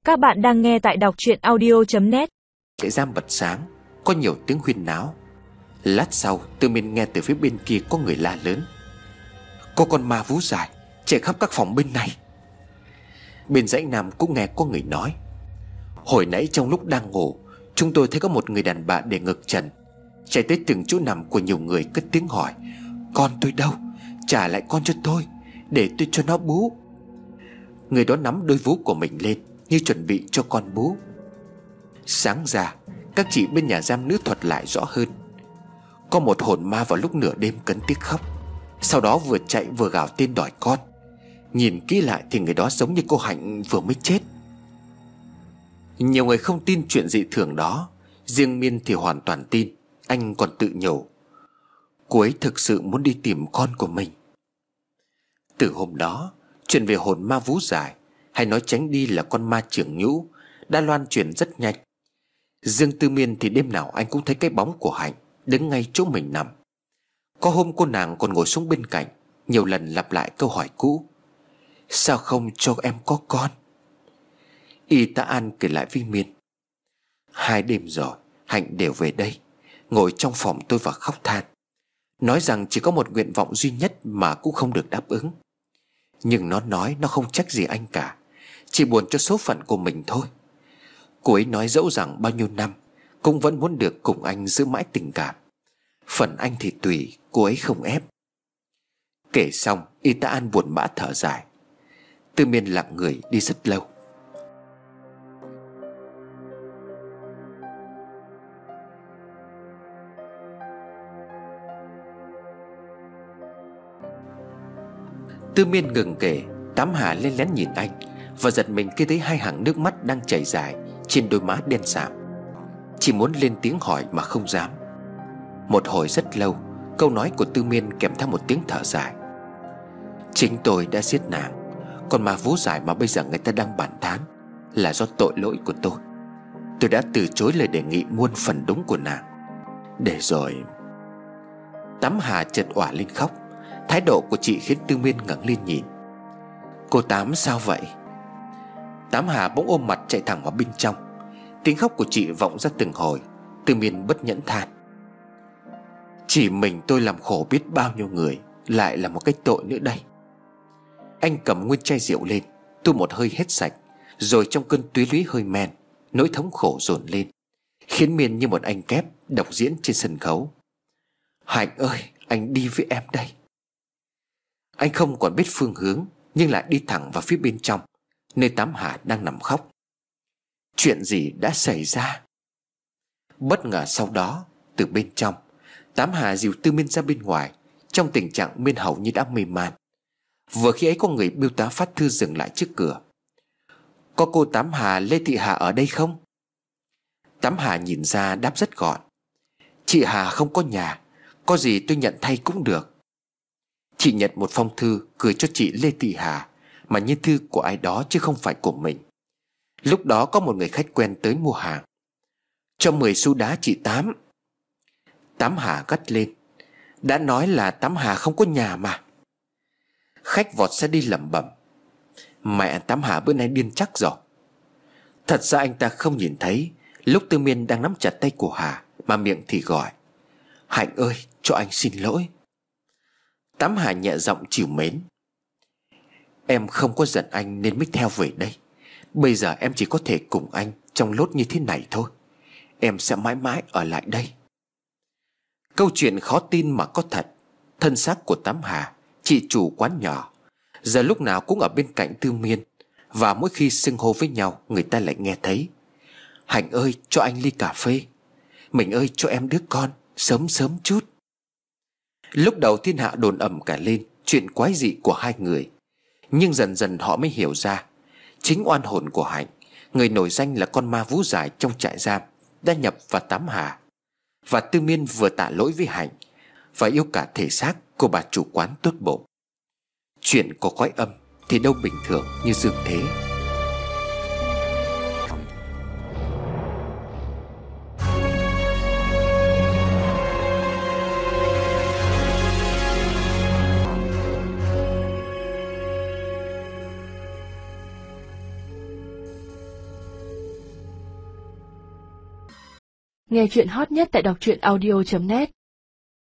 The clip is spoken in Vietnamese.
Các bạn đang nghe tại đọc truyện audio.net. Trại giam bật sáng, có nhiều tiếng huyên náo. Lát sau Tư Miên nghe từ phía bên kia có người la lớn: có con ma vú dài chạy khắp các phòng bên này. Bên dãy nam cũng nghe có người nói: hồi nãy trong lúc đang ngủ, chúng tôi thấy có một người đàn bà để ngực trần, chạy tới từng chỗ nằm của nhiều người cất tiếng hỏi: con tôi đâu? Trả lại con cho tôi, để tôi cho nó bú. Người đó nắm đôi vú của mình lên như chuẩn bị cho con bú. Sáng ra, các chị bên nhà giam nữ thuật lại rõ hơn. Có một hồn ma vào lúc nửa đêm cấn tiếng khóc, sau đó vừa chạy vừa gào tên đòi con. Nhìn kỹ lại thì người đó giống như cô Hạnh vừa mới chết. Nhiều người không tin chuyện dị thường đó, riêng Miên thì hoàn toàn tin. Anh còn tự nhủ: cô ấy thực sự muốn đi tìm con của mình. Từ hôm đó, chuyện về hồn ma vú dài, hay nói tránh đi là con ma trưởng nhũ, đã loan truyền rất nhanh. Riêng Tư Miên thì đêm nào anh cũng thấy cái bóng của Hạnh đứng ngay chỗ mình nằm. Có hôm cô nàng còn ngồi xuống bên cạnh, nhiều lần lặp lại câu hỏi cũ: sao không cho em có con? Y tá An kể lại với Miên: 2 đêm rồi Hạnh đều về đây, ngồi trong phòng tôi và khóc than, nói rằng chỉ có một nguyện vọng duy nhất mà cũng không được đáp ứng. Nhưng nó nói nó không trách gì anh cả, chỉ buồn cho số phận của mình thôi. Cô ấy nói dẫu rằng bao nhiêu năm cũng vẫn muốn được cùng anh giữ mãi tình cảm. Phần anh thì tùy, cô ấy không ép. Kể xong, y tá An buồn bã thở dài. Tư Miên lặng người đi rất lâu. Tư Miên ngừng kể, Tám Hà lên lén nhìn anh và giật mình khi thấy 2 hàng nước mắt đang chảy dài trên đôi má đen sạm. Chỉ muốn lên tiếng hỏi mà không dám. Một hồi rất lâu, câu nói của Tư Miên kèm theo một tiếng thở dài: chính tôi đã giết nàng. Còn ma vú dài mà bây giờ người ta đang bàn tán là do tội lỗi của tôi. Tôi đã từ chối lời đề nghị muôn phần đúng của nàng. Để rồi... Tám Hà chợt òa lên khóc. Thái độ của chị khiến Tư Miên ngẩng lên nhìn. Cô Tám sao vậy? Tám Hà bỗng ôm mặt chạy thẳng vào bên trong. Tiếng khóc của chị vọng ra từng hồi. Tư Miên bất nhẫn than: chỉ mình tôi làm khổ biết bao nhiêu người, lại là một cái tội nữa đây. Anh cầm nguyên chai rượu lên, tu một hơi hết sạch. Rồi trong cơn túy lúy hơi men, nỗi thống khổ dồn lên, khiến Miên như một anh kép đọc diễn trên sân khấu. Hạnh ơi, anh đi với em đây. Anh không còn biết phương hướng, nhưng lại đi thẳng vào phía bên trong, nơi Tám Hà đang nằm khóc. Chuyện gì đã xảy ra? Bất ngờ sau đó, từ bên trong, Tám Hà dìu Tư Miên ra bên ngoài, trong tình trạng Miên hầu như đã mê man. Vừa khi ấy có người bưu tá phát thư dừng lại trước cửa. Có cô Tám Hà Lê Thị Hà ở đây không? Tám Hà nhìn ra đáp rất gọn: chị Hà không có nhà, có gì tôi nhận thay cũng được. Chị nhận một phong thư gửi cho chị Lê Thị Hà, mà như thư của ai đó chứ không phải của mình. Lúc đó có một người khách quen tới mua hàng. Cho 10 xu đá chị Tám. Tám Hà gắt lên: đã nói là Tám Hà không có nhà mà. Khách vọt ra đi lẩm bẩm: mẹ Tám Hà bữa nay điên chắc rồi. Thật ra anh ta không nhìn thấy lúc Tư Miên đang nắm chặt tay của Hà, mà miệng thì gọi: Hạnh ơi, cho anh xin lỗi. Tám Hà nhẹ giọng trìu mến: em không có giận anh nên mới theo về đây. Bây giờ em chỉ có thể cùng anh trong lốt như thế này thôi. Em sẽ mãi mãi ở lại đây. Câu chuyện khó tin mà có thật. Thân xác của Tám Hà, chị chủ quán nhỏ, giờ lúc nào cũng ở bên cạnh Tư Miên, và mỗi khi xưng hô với nhau, người ta lại nghe thấy: Hạnh ơi, cho anh ly cà phê. Mình ơi, cho em đứa con, sớm sớm chút. Lúc đầu thiên hạ đồn ầm cả lên chuyện quái dị của 2 người. Nhưng dần dần họ mới hiểu ra, chính oan hồn của Hạnh, người nổi danh là con ma vú dài trong trại giam, đã nhập vào Tám Hà. Và Tư Miên vừa tạ lỗi với Hạnh và yêu cả thể xác của bà chủ quán tốt bụng. Chuyện có cõi âm thì đâu bình thường như dương thế. Nghe chuyện hot nhất tại đọc truyện audio.net